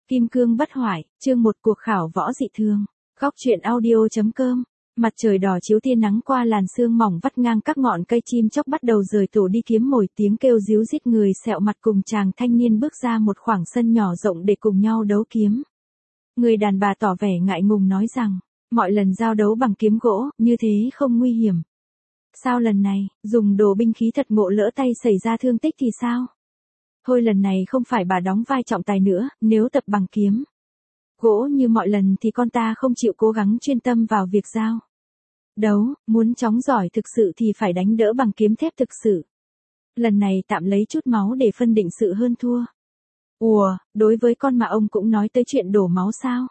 Kim cương bất hoại, chương 1 cuộc khảo võ dị thường. Góc truyện audio.com. Mặt trời đỏ chiếu tia nắng qua làn sương mỏng vắt ngang các ngọn cây, chim chóc bắt đầu rời tổ đi kiếm mồi, tiếng kêu ríu rít. Người sẹo mặt cùng chàng thanh niên bước ra một khoảng sân nhỏ rộng để cùng nhau đấu kiếm. Người đàn bà tỏ vẻ ngại ngùng nói rằng, mọi lần giao đấu bằng kiếm gỗ, như thế không nguy hiểm. Sao lần này, dùng đồ binh khí thật ngộ lỡ tay xảy ra thương tích thì sao? Thôi lần này không phải bà đóng vai trọng tài nữa, nếu tập bằng kiếm gỗ như mọi lần thì con ta không chịu cố gắng chuyên tâm vào việc giao đấu, muốn chóng giỏi thực sự thì phải đánh đỡ bằng kiếm thép thực sự. Lần này tạm lấy chút máu để phân định sự hơn thua. Ủa, đối với con mà ông cũng nói tới chuyện đổ máu sao?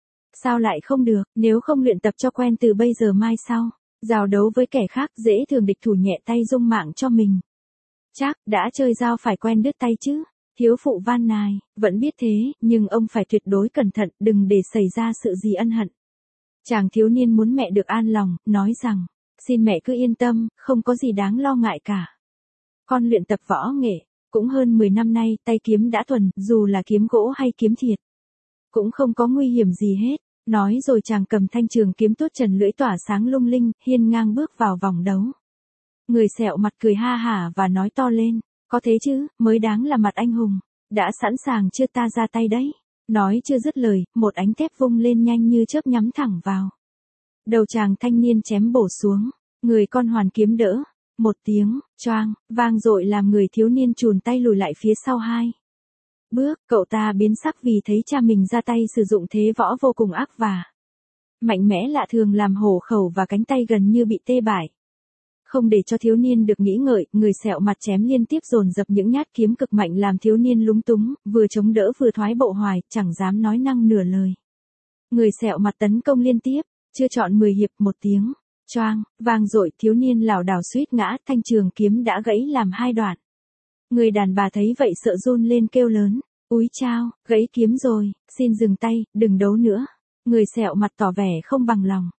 Sao lại không được, nếu không luyện tập cho quen từ bây giờ mai sau, giao đấu với kẻ khác dễ thường địch thủ nhẹ tay dung mạng cho mình. Chắc, đã chơi dao phải quen đứt tay chứ. Thiếu phụ van nài, vẫn biết thế, nhưng ông phải tuyệt đối cẩn thận, đừng để xảy ra sự gì ân hận. Chàng thiếu niên muốn mẹ được an lòng, nói rằng, xin mẹ cứ yên tâm, không có gì đáng lo ngại cả. Con luyện tập võ nghệ, cũng hơn 10 năm nay, tay kiếm đã thuần, dù là kiếm gỗ hay kiếm thiệt. Cũng không có nguy hiểm gì hết. Nói rồi chàng cầm thanh trường kiếm tuốt trần lưỡi tỏa sáng lung linh, hiên ngang bước vào vòng đấu. Người sẹo mặt cười ha hả và nói to lên, có thế chứ, mới đáng là mặt anh hùng, đã sẵn sàng chưa ta ra tay đấy. Nói chưa dứt lời, một ánh thép vung lên nhanh như chớp nhắm thẳng vào đầu chàng thanh niên chém bổ xuống, người con hoàn kiếm đỡ. Một tiếng, choang, vang dội làm người thiếu niên chùn tay lùi lại phía sau 2 bước, cậu ta biến sắc vì thấy cha mình ra tay sử dụng thế võ vô cùng ác và mạnh mẽ lạ thường, làm hổ khẩu và cánh tay gần như bị tê bại. Không để cho thiếu niên được nghĩ ngợi, người sẹo mặt chém liên tiếp dồn dập những nhát kiếm cực mạnh làm thiếu niên lúng túng, vừa chống đỡ vừa thoái bộ hoài, chẳng dám nói năng nửa lời. Người sẹo mặt tấn công liên tiếp, chưa trọn 10 hiệp, một tiếng choang, vang dội, thiếu niên lảo đảo suýt ngã, thanh trường kiếm đã gãy làm 2 đoạn. Người đàn bà thấy vậy sợ run lên kêu lớn, úi chao, gãy kiếm rồi, xin dừng tay, đừng đấu nữa. Người sẹo mặt tỏ vẻ không bằng lòng.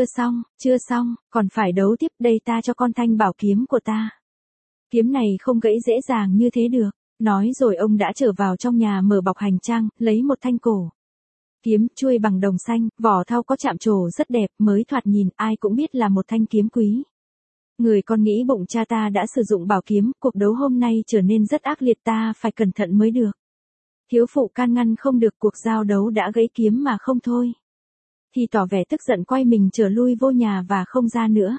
Chưa xong, còn phải đấu tiếp, đây ta cho con thanh bảo kiếm của ta. Kiếm này không gãy dễ dàng như thế được. Nói rồi ông đã trở vào trong nhà, mở bọc hành trang, lấy một thanh cổ kiếm chuôi bằng đồng xanh, vỏ thau có chạm trổ rất đẹp, mới thoạt nhìn ai cũng biết là một thanh kiếm quý. Người con nghĩ bụng cha ta đã sử dụng bảo kiếm, cuộc đấu hôm nay trở nên rất ác liệt, ta phải cẩn thận mới được. Thiếu phụ can ngăn không được, cuộc giao đấu đã gãy kiếm mà không thôi thì tỏ vẻ tức giận quay mình trở lui vô nhà và không ra nữa.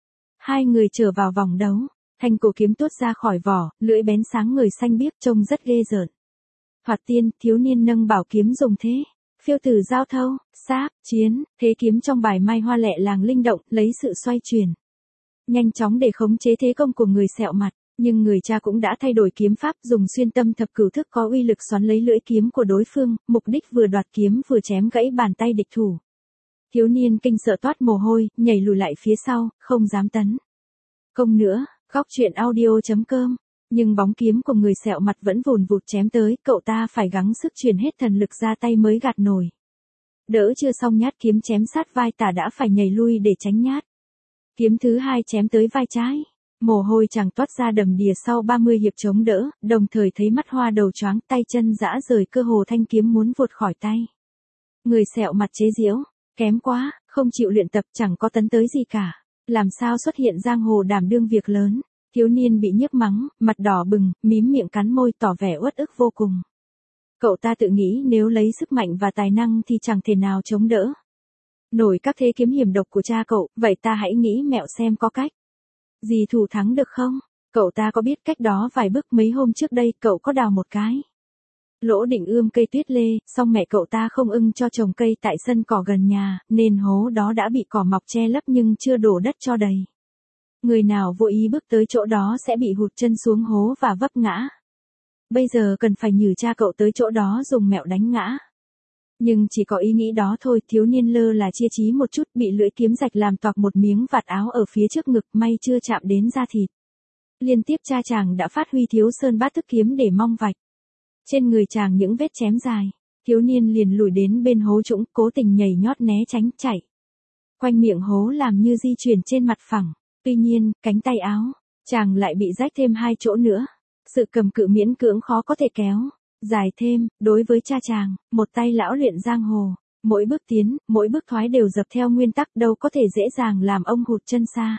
Hai người trở vào vòng đấu, thanh cổ kiếm tuốt ra khỏi vỏ, lưỡi bén sáng ngời xanh biếc, trông rất ghê rợn. Thoạt tiên, thiếu niên nâng bảo kiếm dùng thế phiêu tử giao thâu, sáp, chiến, thế kiếm trong bài mai hoa lẹ làng linh động, lấy sự xoay chuyển nhanh chóng để khống chế thế công của người sẹo mặt. Nhưng người cha cũng đã thay đổi kiếm pháp, dùng xuyên tâm thập cửu thức có uy lực xoắn lấy lưỡi kiếm của đối phương, mục đích vừa đoạt kiếm vừa chém gãy bàn tay địch thủ. Thiếu niên kinh sợ toát mồ hôi, nhảy lùi lại phía sau, không dám tấn công nữa. Góc truyện audio.com. Nhưng bóng kiếm của người sẹo mặt vẫn vùn vụt chém tới, cậu ta phải gắng sức truyền hết thần lực ra tay mới gạt nổi. Đỡ chưa xong nhát kiếm chém sát vai tả đã phải nhảy lui để tránh nhát kiếm thứ 2 chém tới vai trái. Mồ hôi chàng toát ra đầm đìa sau 30 hiệp chống đỡ, đồng thời thấy mắt hoa đầu choáng, tay chân rã rời, cơ hồ thanh kiếm muốn vụt khỏi tay. Người sẹo mặt chế giễu, kém quá, không chịu luyện tập, chẳng có tấn tới gì cả. Làm sao xuất hiện giang hồ đảm đương việc lớn. Thiếu niên bị nhức mắng, mặt đỏ bừng, mím miệng cắn môi tỏ vẻ uất ức vô cùng. Cậu ta tự nghĩ nếu lấy sức mạnh và tài năng thì chẳng thể nào chống đỡ nổi các thế kiếm hiểm độc của cha cậu, vậy ta hãy nghĩ mẹo xem có cách gì thủ thắng được không? Cậu ta có biết cách đó, vài bước mấy hôm trước đây cậu có đào một cái lỗ định ươm cây tuyết lê, song mẹ cậu ta không ưng cho trồng cây tại sân cỏ gần nhà, nên hố đó đã bị cỏ mọc che lấp nhưng chưa đổ đất cho đầy. Người nào vô ý bước tới chỗ đó sẽ bị hụt chân xuống hố và vấp ngã. Bây giờ cần phải nhử cha cậu tới chỗ đó dùng mẹo đánh ngã. Nhưng chỉ có ý nghĩ đó thôi, thiếu niên lơ là chia trí một chút, bị lưỡi kiếm rạch làm toạc một miếng vạt áo ở phía trước ngực, may chưa chạm đến da thịt. Liên tiếp cha chàng đã phát huy thiếu sơn bát thức kiếm để mong vạch trên người chàng những vết chém dài. Thiếu niên liền lùi đến bên hố trũng, cố tình nhảy nhót né tránh, chạy quanh miệng hố làm như di chuyển trên mặt phẳng. Tuy nhiên, cánh tay áo chàng lại bị rách thêm 2 chỗ nữa. Sự cầm cự miễn cưỡng khó có thể kéo Dài thêm, đối với cha chàng, một tay lão luyện giang hồ, mỗi bước tiến, mỗi bước thoái đều dập theo nguyên tắc, đâu có thể dễ dàng làm ông hụt chân xa.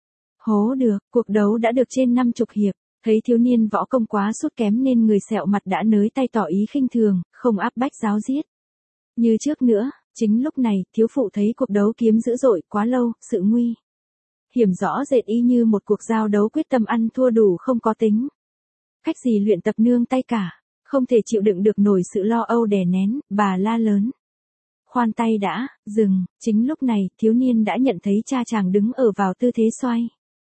Hố được, cuộc đấu đã được trên 50 hiệp, thấy thiếu niên võ công quá sút kém nên người sẹo mặt đã nới tay tỏ ý khinh thường, không áp bách giáo giết. Như trước nữa, chính lúc này, thiếu phụ thấy cuộc đấu kiếm dữ dội quá lâu, sự nguy hiểm rõ rệt y như một cuộc giao đấu quyết tâm ăn thua đủ không có tính. Cách gì luyện tập nương tay cả, không thể chịu đựng được nổi sự lo âu đè nén, bà la lớn. Khoan tay đã, dừng, chính lúc này, thiếu niên đã nhận thấy cha chàng đứng ở vào tư thế xoay.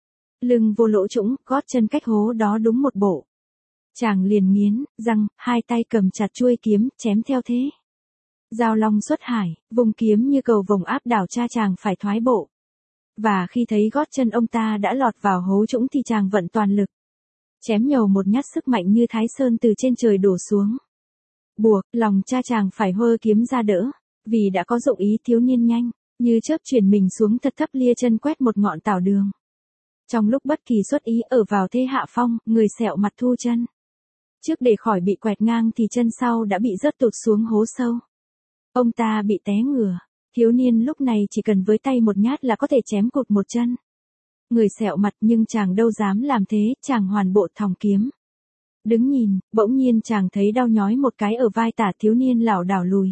Lưng vô lỗ trũng, gót chân cách hố đó đúng một bộ. Chàng liền nghiến, răng, hai tay cầm chặt chuôi kiếm, chém theo thế. Giao long xuất hải, vùng kiếm như cầu vồng áp đảo cha chàng phải thoái bộ. Và khi thấy gót chân ông ta đã lọt vào hố trũng thì chàng vận toàn lực. Chém nhầu một nhát sức mạnh như Thái Sơn từ trên trời đổ xuống. Buộc, lòng cha chàng phải hơ kiếm ra đỡ, vì đã có dụng ý thiếu niên nhanh, như chớp chuyển mình xuống thật thấp lia chân quét một ngọn tảo đường. Trong lúc bất kỳ xuất ý ở vào thế hạ phong, người sẹo mặt thu chân. Trước để khỏi bị quẹt ngang thì chân sau đã bị rớt tụt xuống hố sâu. Ông ta bị té ngửa, thiếu niên lúc này chỉ cần với tay một nhát là có thể chém cụt một chân. Người sẹo mặt nhưng chàng đâu dám làm thế, chàng hoàn bộ thòng kiếm. Đứng nhìn, bỗng nhiên chàng thấy đau nhói một cái ở vai tả, thiếu niên lảo đảo lùi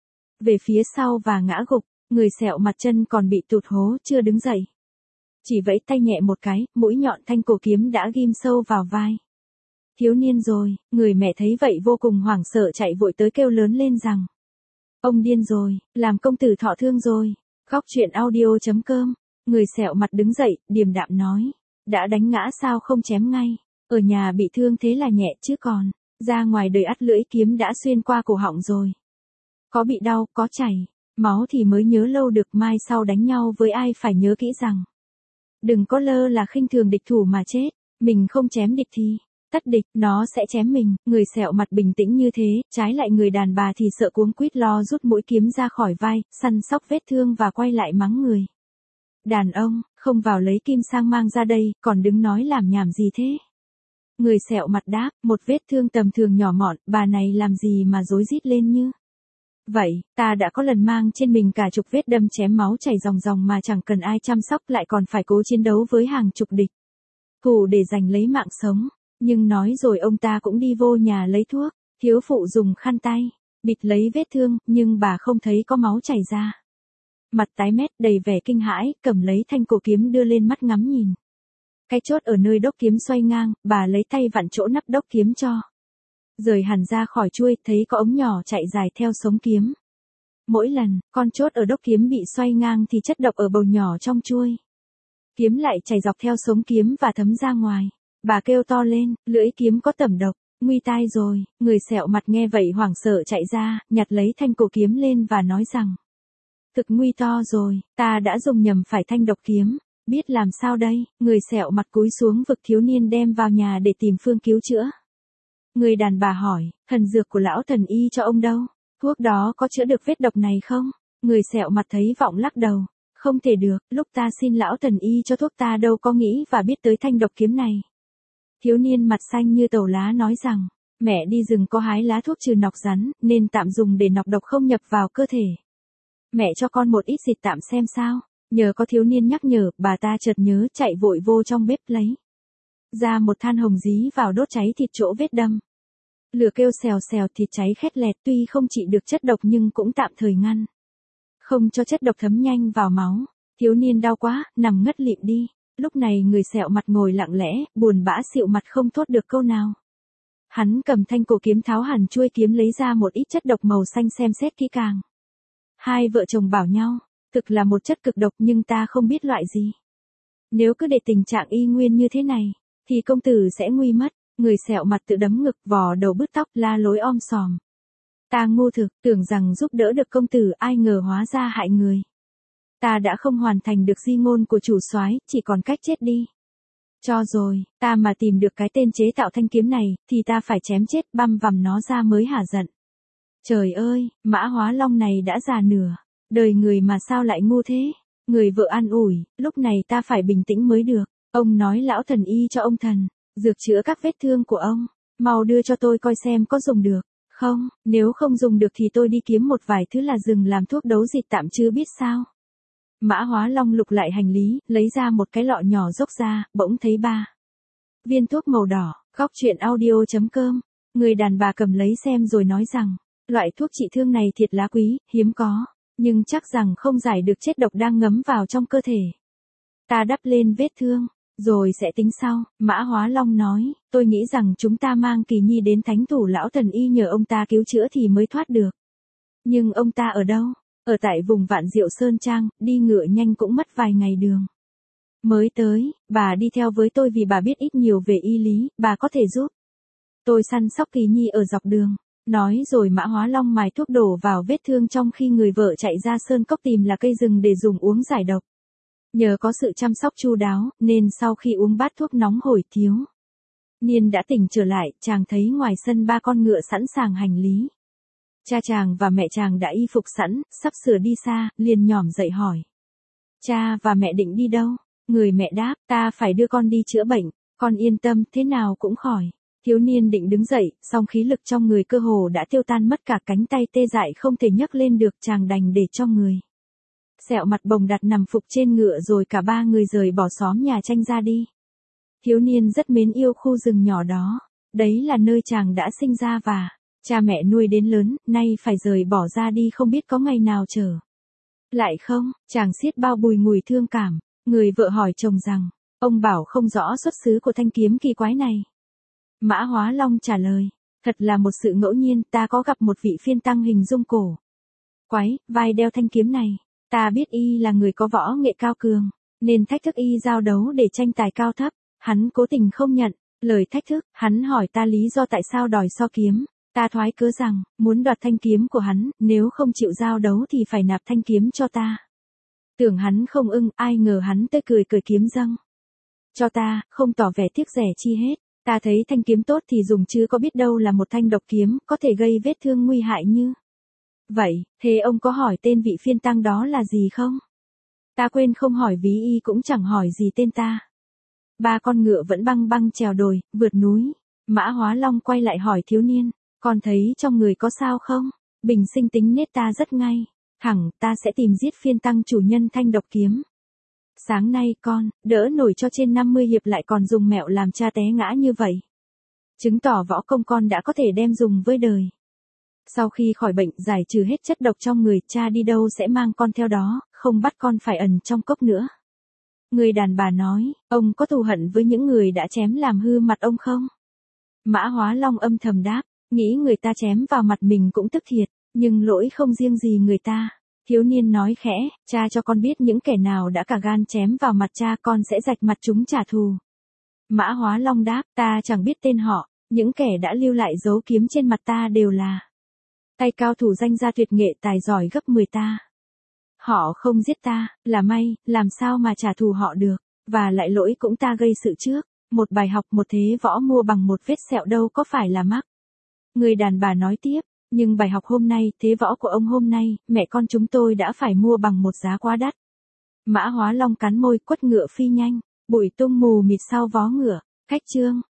về phía sau và ngã gục, người sẹo mặt chân còn bị tụt hố chưa đứng dậy. Chỉ vẫy tay nhẹ một cái, mũi nhọn thanh cổ kiếm đã ghim sâu vào vai. Thiếu niên rồi, người mẹ thấy vậy vô cùng hoảng sợ chạy vội tới kêu lớn lên rằng. Ông điên rồi, làm công tử thọ thương rồi. Góc truyện audio.com, người sẹo mặt đứng dậy, điềm đạm nói. Đã đánh ngã sao không chém ngay, ở nhà bị thương thế là nhẹ chứ còn, ra ngoài đời ắt lưỡi kiếm đã xuyên qua cổ họng rồi. Có bị đau, có chảy, máu thì mới nhớ lâu được, mai sau đánh nhau với ai phải nhớ kỹ rằng. Đừng có lơ là khinh thường địch thủ mà chết, mình không chém địch thì, tất địch, nó sẽ chém mình. Người sẹo mặt bình tĩnh như thế, trái lại người đàn bà thì sợ cuống quýt lo rút mũi kiếm ra khỏi vai, săn sóc vết thương và quay lại mắng người. Đàn ông, không vào lấy kim sang mang ra đây, còn đứng nói làm nhảm gì thế? Người sẹo mặt đáp, một vết thương tầm thường nhỏ mọn, bà này làm gì mà rối rít lên như vậy, ta đã có lần mang trên mình cả chục vết đâm chém máu chảy ròng ròng mà chẳng cần ai chăm sóc, lại còn phải cố chiến đấu với hàng chục địch thủ để giành lấy mạng sống. Nhưng nói rồi ông ta cũng đi vô nhà lấy thuốc, thiếu phụ dùng khăn tay bịt lấy vết thương, nhưng bà không thấy có máu chảy ra. Mặt tái mét đầy vẻ kinh hãi, cầm lấy thanh cổ kiếm đưa lên mắt ngắm nhìn. Cái chốt ở nơi đốc kiếm xoay ngang, bà lấy tay vặn chỗ nắp đốc kiếm cho rời hẳn ra khỏi chuôi, thấy có ống nhỏ chạy dài theo sống kiếm. Mỗi lần, con chốt ở đốc kiếm bị xoay ngang thì chất độc ở bầu nhỏ trong chuôi kiếm lại chảy dọc theo sống kiếm và thấm ra ngoài. Bà kêu to lên, lưỡi kiếm có tẩm độc, nguy tai rồi. Người sẹo mặt nghe vậy hoảng sợ chạy ra, nhặt lấy thanh cổ kiếm lên và nói rằng. Thực nguy to rồi, ta đã dùng nhầm phải thanh độc kiếm, biết làm sao đây? Người sẹo mặt cúi xuống vực thiếu niên đem vào nhà để tìm phương cứu chữa. Người đàn bà hỏi, thần dược của lão thần y cho ông đâu? Thuốc đó có chữa được vết độc này không? Người sẹo mặt thấy vọng lắc đầu. Không thể được, lúc ta xin lão thần y cho thuốc ta đâu có nghĩ và biết tới thanh độc kiếm này. Thiếu niên mặt xanh như tàu lá nói rằng, mẹ đi rừng có hái lá thuốc trừ nọc rắn, nên tạm dùng để nọc độc không nhập vào cơ thể. Mẹ cho con một ít dịch tạm xem sao. Nhờ có thiếu niên nhắc nhở, bà ta chợt nhớ chạy vội vô trong bếp lấy ra một than hồng dí vào đốt cháy thịt chỗ vết đâm. Lửa kêu xèo xèo, thịt cháy khét lẹt, tuy không trị được chất độc nhưng cũng tạm thời ngăn không cho chất độc thấm nhanh vào máu. Thiếu niên đau quá, nằm ngất lịm đi. Lúc này người sẹo mặt ngồi lặng lẽ, buồn bã xịu mặt không thốt được câu nào. Hắn cầm thanh cổ kiếm tháo hẳn chuôi kiếm lấy ra một ít chất độc màu xanh xem xét kỹ càng. Hai vợ chồng bảo nhau, thực là một chất cực độc nhưng ta không biết loại gì. Nếu cứ để tình trạng y nguyên như thế này, thì công tử sẽ nguy mất. Người sẹo mặt tự đấm ngực, vò đầu bứt tóc, la lối om sòm. Ta ngu thực, tưởng rằng giúp đỡ được công tử, ai ngờ hóa ra hại người. Ta đã không hoàn thành được di ngôn của chủ soái, chỉ còn cách chết đi. Cho rồi, ta mà tìm được cái tên chế tạo thanh kiếm này, thì ta phải chém chết băm vằm nó ra mới hả giận. Trời ơi, Mã Hóa Long này đã già nửa đời người mà sao lại ngu thế? Người vợ an ủi, lúc này ta phải bình tĩnh mới được. Ông nói lão thần y cho ông thần dược chữa các vết thương của ông, mau đưa cho tôi coi xem có dùng được. Không, nếu không dùng được thì tôi đi kiếm một vài thứ là rừng làm thuốc đấu dịch tạm chứ biết sao. Mã Hóa Long lục lại hành lý, lấy ra một cái lọ nhỏ dốc ra, bỗng thấy 3 viên thuốc màu đỏ. Góc truyện audio.com. Người đàn bà cầm lấy xem rồi nói rằng, loại thuốc trị thương này thiệt lá quý, hiếm có, nhưng chắc rằng không giải được chất độc đang ngấm vào trong cơ thể. Ta đắp lên vết thương, rồi sẽ tính sau. Mã Hóa Long nói, tôi nghĩ rằng chúng ta mang Kỳ Nhi đến Thánh Thủ Lão Thần Y nhờ ông ta cứu chữa thì mới thoát được. Nhưng ông ta ở đâu? Ở tại vùng Vạn Diệu Sơn Trang, đi ngựa nhanh cũng mất vài ngày đường. Mới tới, bà đi theo với tôi vì bà biết ít nhiều về y lý, bà có thể giúp tôi săn sóc Kỳ Nhi ở dọc đường. Nói rồi Mã Hóa Long mài thuốc đổ vào vết thương trong khi người vợ chạy ra sơn cốc tìm là cây rừng để dùng uống giải độc. Nhờ có sự chăm sóc chu đáo, nên sau khi uống bát thuốc nóng hổi Thiếu Niên đã tỉnh trở lại, chàng thấy ngoài sân 3 con ngựa sẵn sàng hành lý. Cha chàng và mẹ chàng đã y phục sẵn, sắp sửa đi xa, liền nhỏm dậy hỏi. Cha và mẹ định đi đâu? Người mẹ đáp, ta phải đưa con đi chữa bệnh, con yên tâm, thế nào cũng khỏi. Thiếu niên định đứng dậy, song khí lực trong người cơ hồ đã tiêu tan mất cả cánh tay tê dại không thể nhấc lên được, chàng đành để cho người sẹo mặt bồng đặt nằm phục trên ngựa rồi cả 3 người rời bỏ xóm nhà tranh ra đi. Thiếu niên rất mến yêu khu rừng nhỏ đó, đấy là nơi chàng đã sinh ra và cha mẹ nuôi đến lớn, nay phải rời bỏ ra đi không biết có ngày nào trở lại không. Chàng xiết bao bùi ngùi thương cảm. Người vợ hỏi chồng rằng, ông bảo không rõ xuất xứ của thanh kiếm kỳ quái này. Mã Hóa Long trả lời, thật là một sự ngẫu nhiên, ta có gặp một vị phiên tăng hình dung cổ quái, vai đeo thanh kiếm này. Ta biết y là người có võ nghệ cao cường, nên thách thức y giao đấu để tranh tài cao thấp. Hắn cố tình không nhận lời thách thức, hắn hỏi ta lý do tại sao đòi so kiếm. Ta thoái cớ rằng, muốn đoạt thanh kiếm của hắn, nếu không chịu giao đấu thì phải nạp thanh kiếm cho ta. Tưởng hắn không ưng, ai ngờ hắn tươi cười cởi kiếm dâng cho ta, không tỏ vẻ tiếc rẻ chi hết. Ta thấy thanh kiếm tốt thì dùng chứ có biết đâu là một thanh độc kiếm, có thể gây vết thương nguy hại như vậy. Thế ông có hỏi tên vị phiên tăng đó là gì không? Ta quên không hỏi ví y cũng chẳng hỏi gì tên ta. 3 con ngựa vẫn băng băng trèo đồi, vượt núi. Mã Hóa Long quay lại hỏi thiếu niên, con thấy trong người có sao không? Bình sinh tính nết ta rất ngay thẳng, ta sẽ tìm giết phiên tăng chủ nhân thanh độc kiếm. Sáng nay con, đỡ nổi cho trên 50 hiệp lại còn dùng mẹo làm cha té ngã như vậy. Chứng tỏ võ công con đã có thể đem dùng với đời. Sau khi khỏi bệnh giải trừ hết chất độc trong người, cha đi đâu sẽ mang con theo đó, không bắt con phải ẩn trong cốc nữa. Người đàn bà nói, ông có thù hận với những người đã chém làm hư mặt ông không? Mã Hóa Long âm thầm đáp, nghĩ người ta chém vào mặt mình cũng tức thiệt, nhưng lỗi không riêng gì người ta. Thiếu niên nói khẽ, cha cho con biết những kẻ nào đã cả gan chém vào mặt cha, con sẽ rạch mặt chúng trả thù. Mã Hóa Long đáp, ta chẳng biết tên họ, những kẻ đã lưu lại dấu kiếm trên mặt ta đều là tay cao thủ danh gia tuyệt nghệ tài giỏi gấp 10 ta. Họ không giết ta, là may, làm sao mà trả thù họ được, và lại lỗi cũng ta gây sự trước. Một bài học, một thế võ mua bằng một vết sẹo đâu có phải là mắc. Người đàn bà nói tiếp, nhưng bài học hôm nay, thế võ của ông hôm nay, mẹ con chúng tôi đã phải mua bằng một giá quá đắt. Mã Hóa Long cắn môi, quất ngựa phi nhanh, bụi tung mù mịt sau vó ngựa. Khách chương.